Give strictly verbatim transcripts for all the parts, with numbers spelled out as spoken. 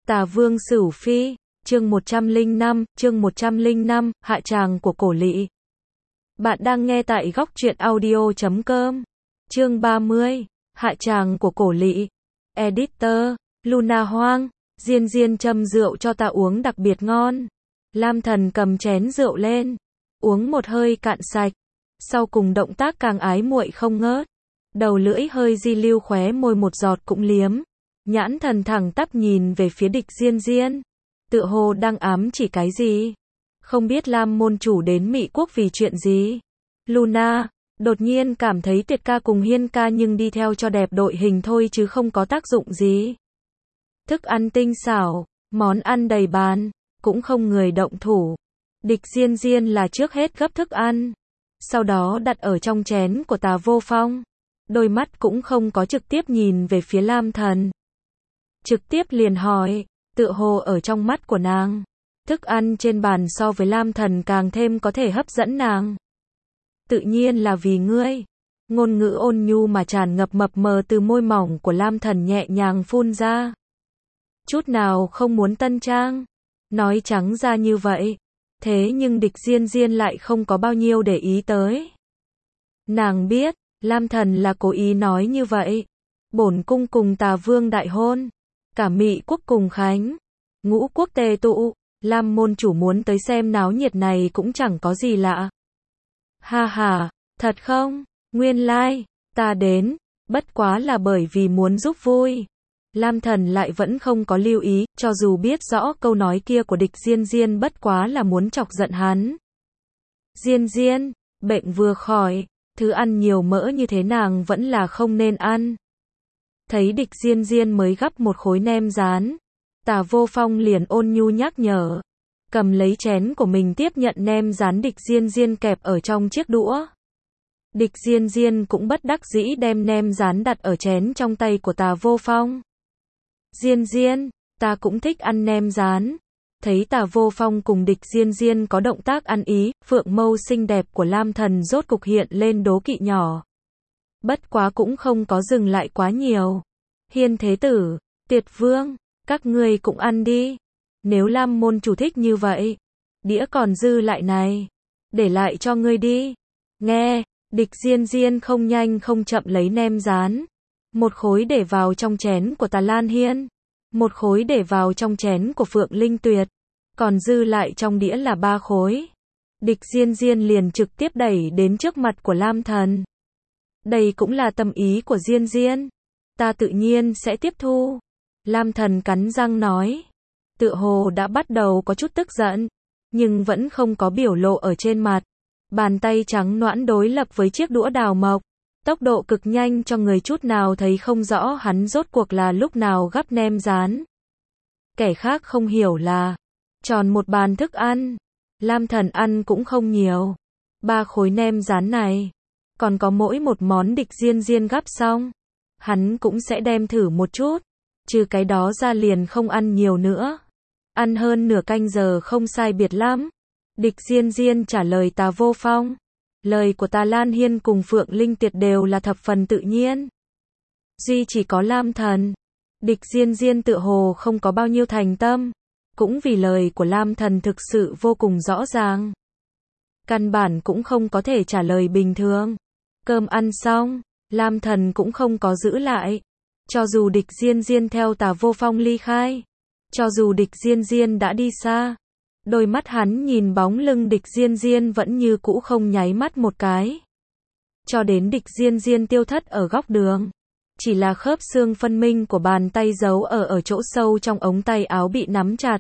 Tà Vương Sửu Phi, chương một trăm lẻ năm, chương một trăm lẻ năm, hạ tràng của Cổ Lỵ. Bạn đang nghe tại góc truyện audio chấm com. Chương ba mươi, hạ tràng của Cổ Lỵ. Editor, Luna Hoang, Diên Diên châm rượu cho ta uống đặc biệt ngon. Lam Thần cầm chén rượu lên, uống một hơi cạn sạch, sau cùng động tác càng ái muội không ngớt. Đầu lưỡi hơi di lưu khóe môi một giọt cũng liếm. Nhãn thần thẳng tắp nhìn về phía địch Diên Diên, tựa hồ đang ám chỉ cái gì. Không biết Lam môn chủ đến Mị Quốc vì chuyện gì. Luna, đột nhiên cảm thấy Tuyệt ca cùng Hiên ca nhưng đi theo cho đẹp đội hình thôi chứ không có tác dụng gì. Thức ăn tinh xảo, món ăn đầy bàn, cũng không người động thủ. Địch Diên Diên là trước hết gấp thức ăn, sau đó đặt ở trong chén của Tà Vô Phong. Đôi mắt cũng không có trực tiếp nhìn về phía Lam Thần. Trực tiếp liền hỏi, tựa hồ ở trong mắt của nàng, thức ăn trên bàn so với Lam Thần càng thêm có thể hấp dẫn nàng. Tự nhiên là vì ngươi. Ngôn ngữ ôn nhu mà tràn ngập mập mờ từ môi mỏng của Lam Thần nhẹ nhàng phun ra. Chút nào không muốn tân trang. Nói trắng ra như vậy. Thế nhưng địch Diên Diên lại không có bao nhiêu để ý tới. Nàng biết, Lam Thần là cố ý nói như vậy. Bổn cung cùng Tà Vương đại hôn. Cả Mị Quốc cùng khánh. Ngũ quốc tề tụ. Lam môn chủ muốn tới xem náo nhiệt này cũng chẳng có gì lạ. Ha ha, thật không? Nguyên lai, like, ta đến, bất quá là bởi vì muốn giúp vui. Lam Thần lại vẫn không có lưu ý, cho dù biết rõ câu nói kia của địch Diên Diên bất quá là muốn chọc giận hắn. Diên Diên, bệnh vừa khỏi, thứ ăn nhiều mỡ như thế nàng vẫn là không nên ăn. Thấy địch Diên Diên mới gắp một khối nem rán, Tà Vô Phong liền ôn nhu nhắc nhở. Cầm lấy chén của mình tiếp nhận nem rán địch Diên Diên kẹp ở trong chiếc đũa. Địch Diên Diên cũng bất đắc dĩ đem nem rán đặt ở chén trong tay của Tà Vô Phong. Diên Diên, ta cũng thích ăn nem rán. Thấy Tà Vô Phong cùng địch Diên Diên có động tác ăn ý, phượng mâu xinh đẹp của Lam Thần rốt cục hiện lên đố kỵ nhỏ. Bất quá cũng không có dừng lại quá nhiều. Hiên Thế Tử, Tuyệt Vương, các ngươi cũng ăn đi. Nếu Lam môn chủ thích như vậy, đĩa còn dư lại này, để lại cho ngươi đi. Nghe, địch Diên Diên không nhanh không chậm lấy nem rán. Một khối để vào trong chén của Tà Lan Hiên. Một khối để vào trong chén của Phượng Linh Tuyệt. Còn dư lại trong đĩa là ba khối. Địch Diên Diên liền trực tiếp đẩy đến trước mặt của Lam Thần. Đây cũng là tâm ý của Diên Diên. Ta tự nhiên sẽ tiếp thu. Lam Thần cắn răng nói. Tựa hồ đã bắt đầu có chút tức giận, nhưng vẫn không có biểu lộ ở trên mặt. Bàn tay trắng nõn đối lập với chiếc đũa đào mộc, tốc độ cực nhanh cho người chút nào thấy không rõ hắn rốt cuộc là lúc nào gắp nem rán. Kẻ khác không hiểu là, tròn một bàn thức ăn, Lam Thần ăn cũng không nhiều. Ba khối nem rán này, còn có mỗi một món địch Diên Diên gắp xong, hắn cũng sẽ đem thử một chút, trừ cái đó ra liền không ăn nhiều nữa. Ăn hơn nửa canh giờ không sai biệt lắm. Địch Diên Diên trả lời Tà Vô Phong. Lời của Tà Lan Hiên cùng Phượng Linh Tuyệt đều là thập phần tự nhiên. Duy chỉ có Lam Thần. Địch Diên Diên tựa hồ không có bao nhiêu thành tâm. Cũng vì lời của Lam Thần thực sự vô cùng rõ ràng. Căn bản cũng không có thể trả lời bình thường. Cơm ăn xong, Lam Thần cũng không có giữ lại. Cho dù địch Diên Diên theo Tà Vô Phong ly khai. Cho dù địch Diên Diên đã đi xa, đôi mắt hắn nhìn bóng lưng địch Diên Diên vẫn như cũ không nháy mắt một cái. Cho đến địch Diên Diên tiêu thất ở góc đường. Chỉ là khớp xương phân minh của bàn tay giấu ở ở chỗ sâu trong ống tay áo bị nắm chặt.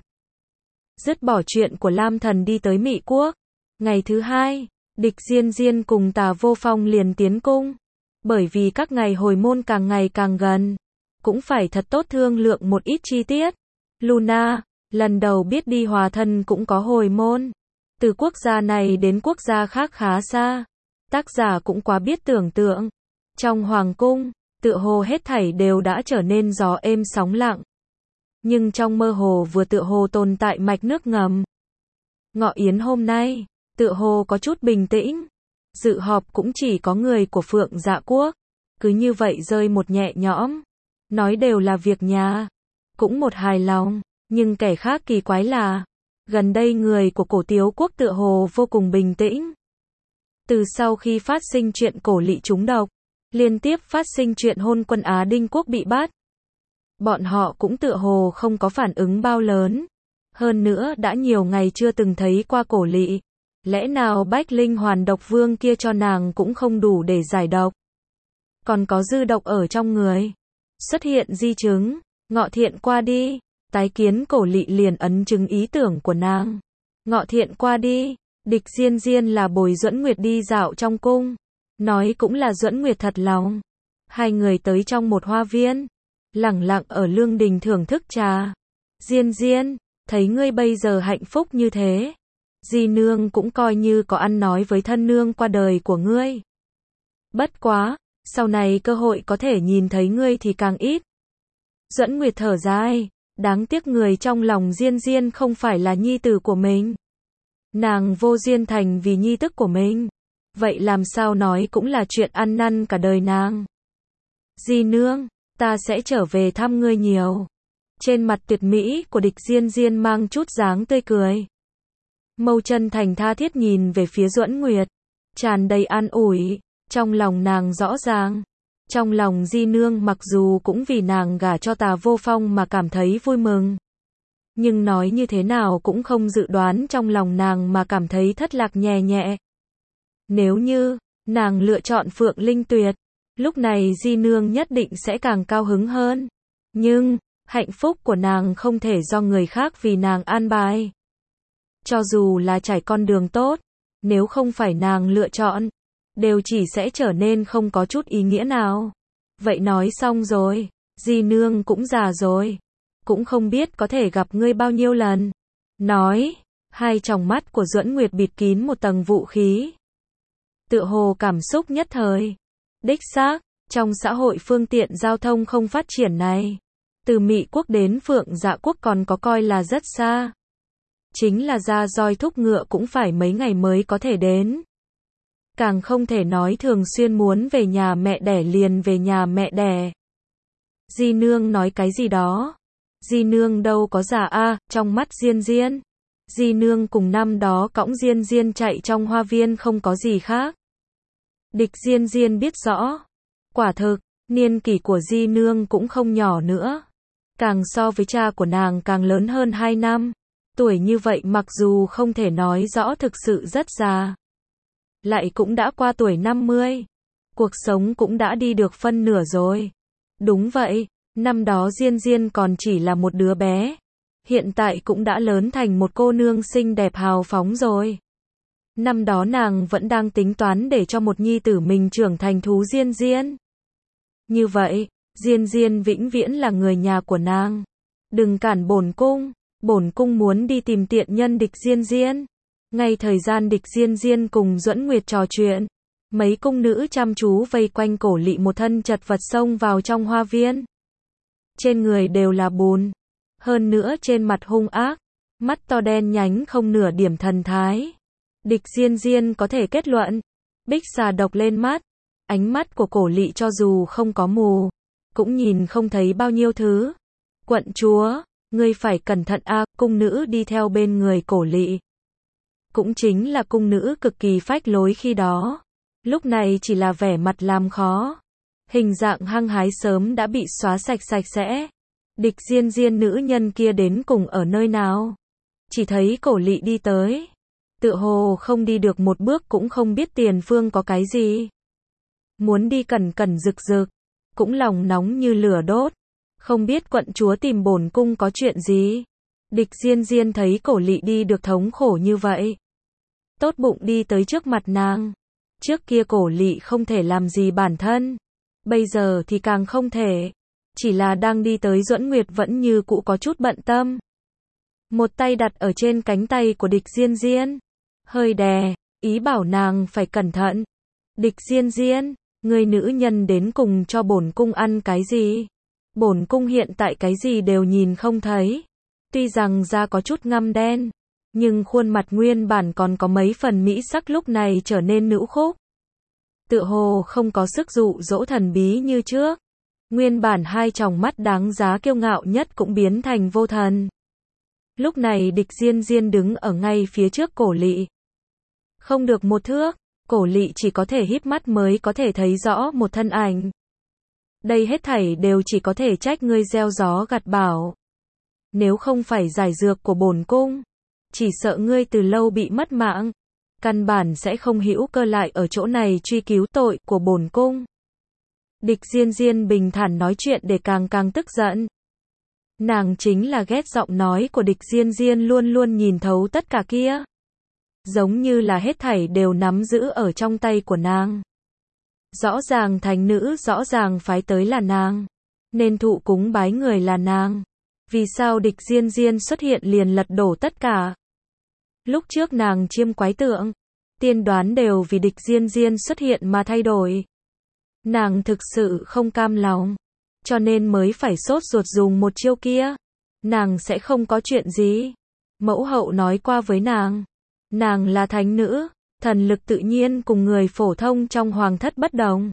Dứt bỏ chuyện của Lam Thần đi tới Mị Quốc. Ngày thứ hai, địch Diên Diên cùng Tà Vô Phong liền tiến cung. Bởi vì các ngày hồi môn càng ngày càng gần, cũng phải thật tốt thương lượng một ít chi tiết. Luna, lần đầu biết đi hòa thân cũng có hồi môn. Từ quốc gia này đến quốc gia khác khá xa. Tác giả cũng quá biết tưởng tượng. Trong hoàng cung, tựa hồ hết thảy đều đã trở nên gió êm sóng lặng. Nhưng trong mơ hồ vừa tựa hồ tồn tại mạch nước ngầm. Ngọ yến hôm nay, tựa hồ có chút bình tĩnh. Dự họp cũng chỉ có người của Phượng Dạ Quốc. Cứ như vậy rơi một nhẹ nhõm. Nói đều là việc nhà. Cũng một hài lòng. Nhưng kẻ khác kỳ quái là, gần đây người của Cổ Tiếu Quốc tựa hồ vô cùng bình tĩnh. Từ sau khi phát sinh chuyện Cổ Lị trúng độc, liên tiếp phát sinh chuyện hôn quân Á Đinh Quốc bị bắt. Bọn họ cũng tựa hồ không có phản ứng bao lớn. Hơn nữa đã nhiều ngày chưa từng thấy qua Cổ Lị. Lẽ nào Bách Linh Hoàn độc vương kia cho nàng cũng không đủ để giải độc? Còn có dư độc ở trong người. Xuất hiện di chứng, Ngọ Thiện qua đi. Tái kiến Cổ Lị liền ấn chứng ý tưởng của nàng. Ngọ Thiện qua đi. Địch Diên Diên là bồi Duẫn Nguyệt đi dạo trong cung. Nói cũng là Duẫn Nguyệt thật lòng. Hai người tới trong một hoa viên. Lẳng lặng ở lương đình thưởng thức trà. Diên Diên, thấy ngươi bây giờ hạnh phúc như thế. Di nương cũng coi như có ăn nói với thân nương qua đời của ngươi. Bất quá, sau này cơ hội có thể nhìn thấy ngươi thì càng ít. Duẫn Nguyệt thở dài, đáng tiếc người trong lòng Diên Diên không phải là nhi tử của mình. Nàng vô duyên thành vì nhi tức của mình. Vậy làm sao nói cũng là chuyện ăn năn cả đời nàng. Di nương, ta sẽ trở về thăm ngươi nhiều. Trên mặt tuyệt mỹ của Địch Diên Diên mang chút dáng tươi cười. Mâu chân thành tha thiết nhìn về phía Duẫn Nguyệt, tràn đầy an ủi, trong lòng nàng rõ ràng. Trong lòng Di nương mặc dù cũng vì nàng gả cho Tà Vô Phong mà cảm thấy vui mừng. Nhưng nói như thế nào cũng không dự đoán trong lòng nàng mà cảm thấy thất lạc nhẹ nhẹ. Nếu như, nàng lựa chọn Phượng Linh Tuyệt, lúc này Di nương nhất định sẽ càng cao hứng hơn. Nhưng, hạnh phúc của nàng không thể do người khác vì nàng an bài. Cho dù là trải con đường tốt, nếu không phải nàng lựa chọn, đều chỉ sẽ trở nên không có chút ý nghĩa nào. Vậy nói xong rồi, Di nương cũng già rồi, cũng không biết có thể gặp ngươi bao nhiêu lần. Nói, hai tròng mắt của Duẫn Nguyệt bịt kín một tầng vũ khí. Tựa hồ cảm xúc nhất thời. Đích xác, trong xã hội phương tiện giao thông không phát triển này, từ Mị Quốc đến Phượng Dạ Quốc còn có coi là rất xa. Chính là ra roi thúc ngựa cũng phải mấy ngày mới có thể đến. Càng không thể nói thường xuyên muốn về nhà mẹ đẻ liền về nhà mẹ đẻ. Di nương nói cái gì đó? Di nương đâu có già a, trong mắt Diên Diên. Di nương cùng năm đó cõng Diên Diên chạy trong hoa viên không có gì khác. Địch Diên Diên biết rõ. Quả thực, niên kỷ của Di nương cũng không nhỏ nữa. Càng so với cha của nàng càng lớn hơn hai năm. Tuổi như vậy mặc dù không thể nói rõ thực sự rất già. Lại cũng đã qua tuổi năm mươi. Cuộc sống cũng đã đi được phân nửa rồi. Đúng vậy, năm đó Diên Diên còn chỉ là một đứa bé. Hiện tại cũng đã lớn thành một cô nương xinh đẹp hào phóng rồi. Năm đó nàng vẫn đang tính toán để cho một nhi tử mình trưởng thành thú Diên Diên. Như vậy, Diên Diên vĩnh viễn là người nhà của nàng. Đừng cản bổn cung, bổn cung muốn đi tìm tiện nhân Địch Diên Diên. Ngay thời gian Địch Diên Diên cùng Duẫn Nguyệt trò chuyện, mấy cung nữ chăm chú vây quanh Cổ Lị một thân chật vật xông vào trong hoa viên. Trên người đều là bùn, hơn nữa trên mặt hung ác, mắt to đen nhánh không nửa điểm thần thái. Địch Diên Diên có thể kết luận, bích xà độc lên mắt, ánh mắt của Cổ Lị cho dù không có mù, cũng nhìn không thấy bao nhiêu thứ. Quận chúa, ngươi phải cẩn thận a, cung nữ đi theo bên người Cổ Lị. Cũng chính là cung nữ cực kỳ phách lối khi đó. Lúc này chỉ là vẻ mặt làm khó. Hình dạng hăng hái sớm đã bị xóa sạch sạch sẽ. Địch Diên Diên nữ nhân kia đến cùng ở nơi nào? Chỉ thấy Cổ Lị đi tới. Tựa hồ không đi được một bước cũng không biết tiền phương có cái gì. Muốn đi cẩn cẩn rực rực. Cũng lòng nóng như lửa đốt. Không biết quận chúa tìm bổn cung có chuyện gì? Địch Diên Diên thấy Cổ Lị đi được thống khổ như vậy. Tốt bụng đi tới trước mặt nàng. Trước kia Cổ Lị không thể làm gì bản thân. Bây giờ thì càng không thể. Chỉ là đang đi tới Duẫn Nguyệt vẫn như cũ có chút bận tâm. Một tay đặt ở trên cánh tay của Địch Diên Diên. Hơi đè, ý bảo nàng phải cẩn thận. Địch Diên Diên, người nữ nhân đến cùng cho bổn cung ăn cái gì? Bổn cung hiện tại cái gì đều nhìn không thấy. Tuy rằng da có chút ngăm đen, nhưng khuôn mặt nguyên bản còn có mấy phần mỹ sắc lúc này trở nên nữ khúc. Tựa hồ không có sức dụ dỗ thần bí như trước. Nguyên bản hai tròng mắt đáng giá kiêu ngạo nhất cũng biến thành vô thần. Lúc này Địch Diên Diên đứng ở ngay phía trước Cổ Lị. Không được một thước, Cổ Lị chỉ có thể híp mắt mới có thể thấy rõ một thân ảnh. Đây hết thảy đều chỉ có thể trách ngươi gieo gió gặt bão. Nếu không phải giải dược của bổn cung, chỉ sợ ngươi từ lâu bị mất mạng. Căn bản sẽ không hữu cơ lại ở chỗ này truy cứu tội của bổn cung. Địch Diên Diên bình thản nói chuyện để càng càng tức giận. Nàng chính là ghét giọng nói của Địch Diên Diên luôn luôn nhìn thấu tất cả kia. Giống như là hết thảy đều nắm giữ ở trong tay của nàng. Rõ ràng thánh nữ, rõ ràng phái tới là nàng. Nên thụ cúng bái người là nàng. Vì sao Địch Diên Diên xuất hiện liền lật đổ tất cả? Lúc trước nàng chiêm quái tượng, tiên đoán đều vì Địch Diên Diên xuất hiện mà thay đổi. Nàng thực sự không cam lòng, cho nên mới phải sốt ruột dùng một chiêu kia. Nàng sẽ không có chuyện gì. Mẫu hậu nói qua với nàng, nàng là thánh nữ, thần lực tự nhiên cùng người phổ thông trong hoàng thất bất đồng.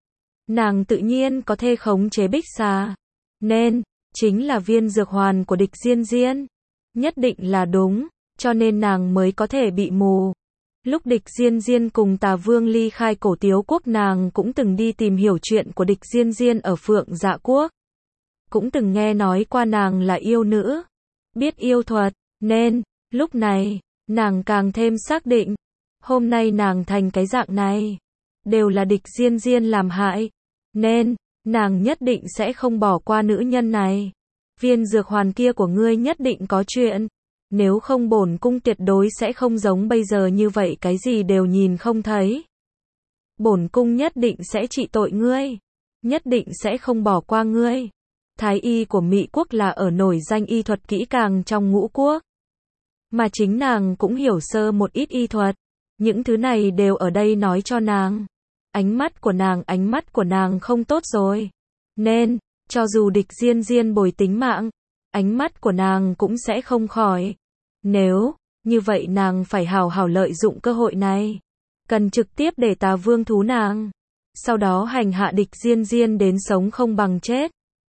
Nàng tự nhiên có thể khống chế bích xà, nên chính là viên dược hoàn của Địch Diên Diên. Nhất định là đúng, cho nên nàng mới có thể bị mù. Lúc Địch Diên Diên cùng Tà Vương ly khai Cổ Tiếu Quốc, nàng cũng từng đi tìm hiểu chuyện của Địch Diên Diên ở Phượng Dạ Quốc. Cũng từng nghe nói qua nàng là yêu nữ, biết yêu thuật, nên, lúc này, nàng càng thêm xác định, hôm nay nàng thành cái dạng này, đều là Địch Diên Diên làm hại, nên, nàng nhất định sẽ không bỏ qua nữ nhân này. Viên dược hoàn kia của ngươi nhất định có chuyện, nếu không bổn cung tuyệt đối sẽ không giống bây giờ như vậy, cái gì đều nhìn không thấy. Bổn cung nhất định sẽ trị tội ngươi, nhất định sẽ không bỏ qua ngươi. Thái y của Mỹ quốc là ở nổi danh y thuật kỹ càng trong ngũ quốc. Mà chính nàng cũng hiểu sơ một ít y thuật. Những thứ này đều ở đây nói cho nàng. Ánh mắt của nàng, ánh mắt của nàng không tốt rồi. Nên, cho dù Địch Diên Diên bồi tính mạng, ánh mắt của nàng cũng sẽ không khỏi. Nếu, như vậy nàng phải hào hào lợi dụng cơ hội này. Cần trực tiếp để Tà Vương thú nàng. Sau đó hành hạ Địch Diên Diên đến sống không bằng chết.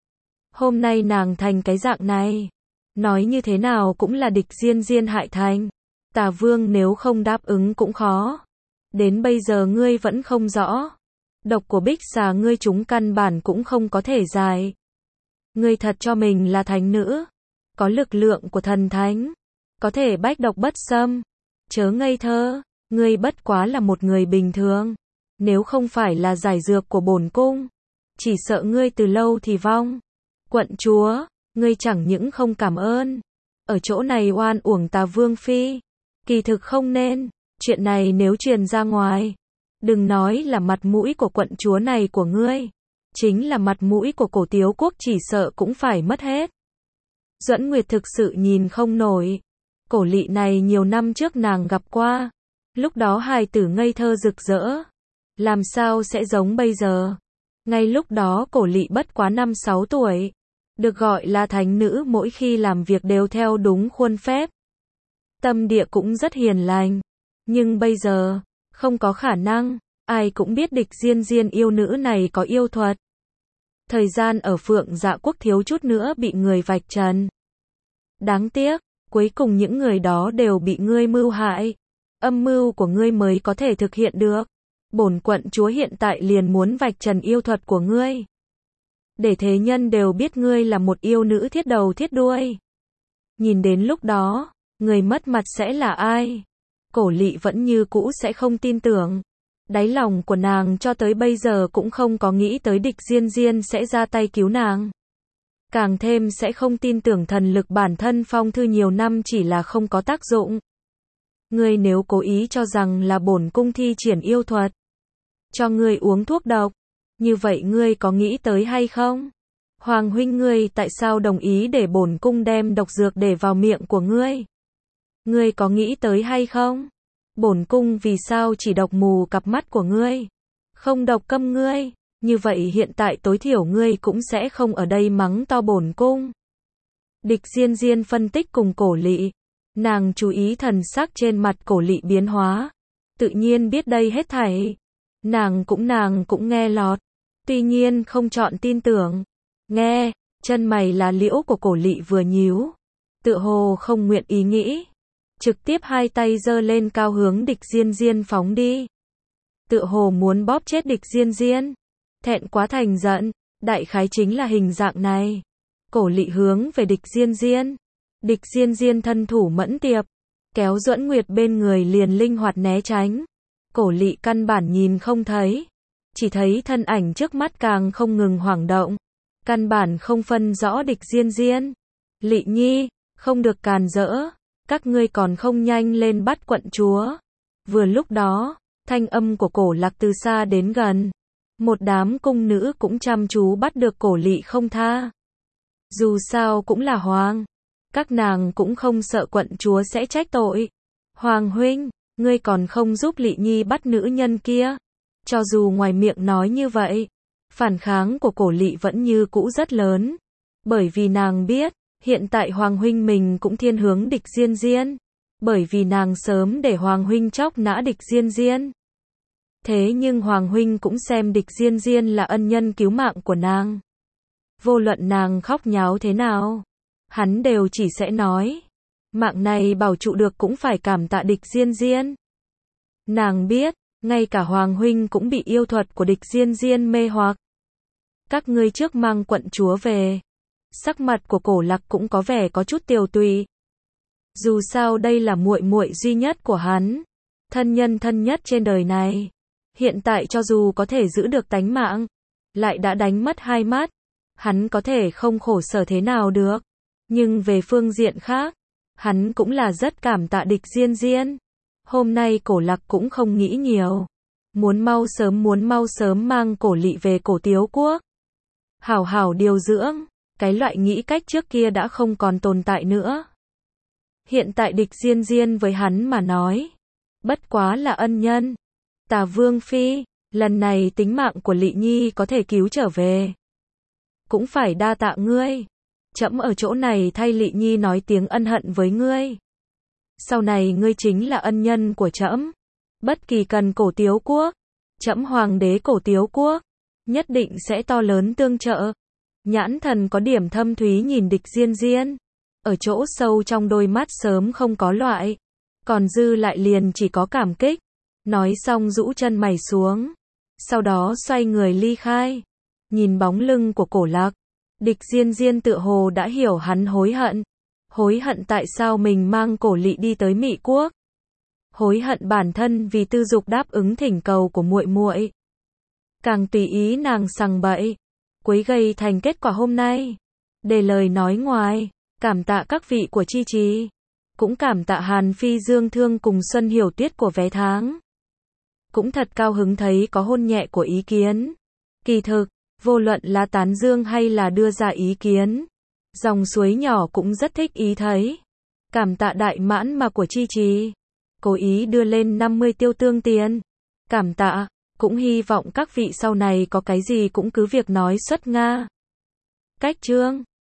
Hôm nay nàng thành cái dạng này. Nói như thế nào cũng là Địch Diên Diên hại thành. Tà Vương nếu không đáp ứng cũng khó. Đến bây giờ ngươi vẫn không rõ. Độc của bích xà ngươi chúng căn bản cũng không có thể giải. Ngươi thật cho mình là thánh nữ. Có lực lượng của thần thánh. Có thể bách độc bất xâm. Chớ ngây thơ. Ngươi bất quá là một người bình thường. Nếu không phải là giải dược của bổn cung, chỉ sợ ngươi từ lâu thì vong. Quận chúa, ngươi chẳng những không cảm ơn. Ở chỗ này oan uổng Tà Vương phi. Kỳ thực không nên. Chuyện này nếu truyền ra ngoài, đừng nói là mặt mũi của quận chúa này của ngươi, chính là mặt mũi của Cổ Tiếu Quốc chỉ sợ cũng phải mất hết. Duẫn Nguyệt thực sự nhìn không nổi. Cổ Lị này nhiều năm trước nàng gặp qua. Lúc đó hài tử ngây thơ rực rỡ. Làm sao sẽ giống bây giờ? Ngay lúc đó Cổ Lị bất quá năm sáu tuổi. Được gọi là thánh nữ, mỗi khi làm việc đều theo đúng khuôn phép. Tâm địa cũng rất hiền lành. Nhưng bây giờ, không có khả năng. Ai cũng biết Địch Diên Diên yêu nữ này có yêu thuật. Thời gian ở Phượng Dạ Quốc thiếu chút nữa bị người vạch trần. Đáng tiếc, cuối cùng những người đó đều bị ngươi mưu hại. Âm mưu của ngươi mới có thể thực hiện được. Bổn quận chúa hiện tại liền muốn vạch trần yêu thuật của ngươi. Để thế nhân đều biết ngươi là một yêu nữ thiết đầu thiết đuôi. Nhìn đến lúc đó, người mất mặt sẽ là ai? Cổ Lị vẫn như cũ sẽ không tin tưởng. Đáy lòng của nàng cho tới bây giờ cũng không có nghĩ tới Địch Diên Diên sẽ ra tay cứu nàng. Càng thêm sẽ không tin tưởng thần lực bản thân phong thư nhiều năm chỉ là không có tác dụng. Ngươi nếu cố ý cho rằng là bổn cung thi triển yêu thuật, cho ngươi uống thuốc độc, như vậy ngươi có nghĩ tới hay không? Hoàng huynh ngươi tại sao đồng ý để bổn cung đem độc dược để vào miệng của ngươi? Ngươi có nghĩ tới hay không? Bổn cung vì sao chỉ độc mù cặp mắt của ngươi, không độc câm ngươi? Như vậy hiện tại tối thiểu ngươi cũng sẽ không ở đây mắng to bổn cung. Địch Diên Diên phân tích cùng Cổ Lị. Nàng chú ý thần sắc trên mặt Cổ Lị biến hóa. Tự nhiên biết đây hết thảy. Nàng cũng nàng cũng nghe lọt. Tuy nhiên không chọn tin tưởng. Nghe, chân mày lá liễu của Cổ Lị vừa nhíu. tựa hồ không nguyện ý nghĩ. Trực tiếp hai tay giơ lên cao hướng Địch Diên Diên phóng đi. Tựa hồ muốn bóp chết Địch Diên Diên. Thẹn quá thành giận, đại khái chính là hình dạng này. Cổ Lị hướng về Địch Diên Diên. Địch Diên Diên thân thủ mẫn tiệp, kéo Duẫn Nguyệt bên người liền linh hoạt né tránh. Cổ Lị căn bản nhìn không thấy, chỉ thấy thân ảnh trước mắt càng không ngừng hoảng động, căn bản không phân rõ Địch Diên Diên. Lị Nhi, không được càn rỡ, các ngươi còn không nhanh lên bắt quận chúa. Vừa lúc đó, thanh âm của Cổ Lạc từ xa đến gần. Một đám cung nữ cũng chăm chú bắt được Cổ Lị không tha. Dù sao cũng là hoàng, các nàng cũng không sợ quận chúa sẽ trách tội. Hoàng huynh, ngươi còn không giúp Lị Nhi bắt nữ nhân kia. Cho dù ngoài miệng nói như vậy, phản kháng của Cổ Lị vẫn như cũ rất lớn. Bởi vì nàng biết, hiện tại Hoàng huynh mình cũng thiên hướng Địch Diên Diên. Bởi vì nàng sớm để Hoàng huynh chóc nã Địch Diên Diên. Thế nhưng Hoàng huynh cũng xem Địch Diên Diên là ân nhân cứu mạng của nàng. Vô luận nàng khóc nháo thế nào, hắn đều chỉ sẽ nói, mạng này bảo trụ được cũng phải cảm tạ Địch Diên Diên. Nàng biết, ngay cả Hoàng huynh cũng bị yêu thuật của Địch Diên Diên mê hoặc. Các ngươi trước mang quận chúa về. Sắc mặt của Cổ Lạc cũng có vẻ có chút tiều tụy. Dù sao đây là muội muội duy nhất của hắn, thân nhân thân nhất trên đời này. Hiện tại cho dù có thể giữ được tánh mạng, lại đã đánh mất hai mắt, hắn có thể không khổ sở thế nào được. Nhưng về phương diện khác, hắn cũng là rất cảm tạ Địch Diên Diên. Hôm nay Cổ Lạc cũng không nghĩ nhiều, muốn mau sớm muốn mau sớm mang Cổ Lị về Cổ Tiếu Quốc. Hảo hảo điều dưỡng, cái loại nghĩ cách trước kia đã không còn tồn tại nữa. Hiện tại Địch Diên Diên với hắn mà nói, bất quá là ân nhân. Tả Vương Phi, lần này tính mạng của Lị Nhi có thể cứu trở về, cũng phải đa tạ ngươi. Trẫm ở chỗ này thay Lị Nhi nói tiếng ân hận với ngươi. Sau này ngươi chính là ân nhân của trẫm. Bất kỳ cần Cổ Tiếu Quốc, trẫm hoàng đế Cổ Tiếu Quốc, nhất định sẽ to lớn tương trợ. Nhãn thần có điểm thâm thúy nhìn Địch Diên Diên. Ở chỗ sâu trong đôi mắt sớm không có loại, còn dư lại liền chỉ có cảm kích. Nói xong rũ chân mày xuống, sau đó xoay người ly khai. Nhìn bóng lưng của Cổ Lạc, Địch Diên Diên tựa hồ đã hiểu hắn hối hận. Hối hận tại sao mình mang Cổ Lị đi tới Mị Quốc. Hối hận bản thân vì tư dục đáp ứng thỉnh cầu của muội muội. Càng tùy ý nàng sằng bậy, quấy gây thành kết quả hôm nay. Để lời nói ngoài, cảm tạ các vị của Chi Trì, cũng cảm tạ Hàn Phi Dương Thương cùng Xuân Hiểu Tuyết của vé tháng. Cũng thật cao hứng thấy có hôn nhẹ của ý kiến. Kỳ thực, vô luận là tán dương hay là đưa ra ý kiến, dòng suối nhỏ cũng rất thích ý thấy. Cảm tạ đại mãn mà của Chi Trì, cố ý đưa lên năm mươi tiêu tương tiền. Cảm tạ, cũng hy vọng các vị sau này có cái gì cũng cứ việc nói xuất Nga. Cách chương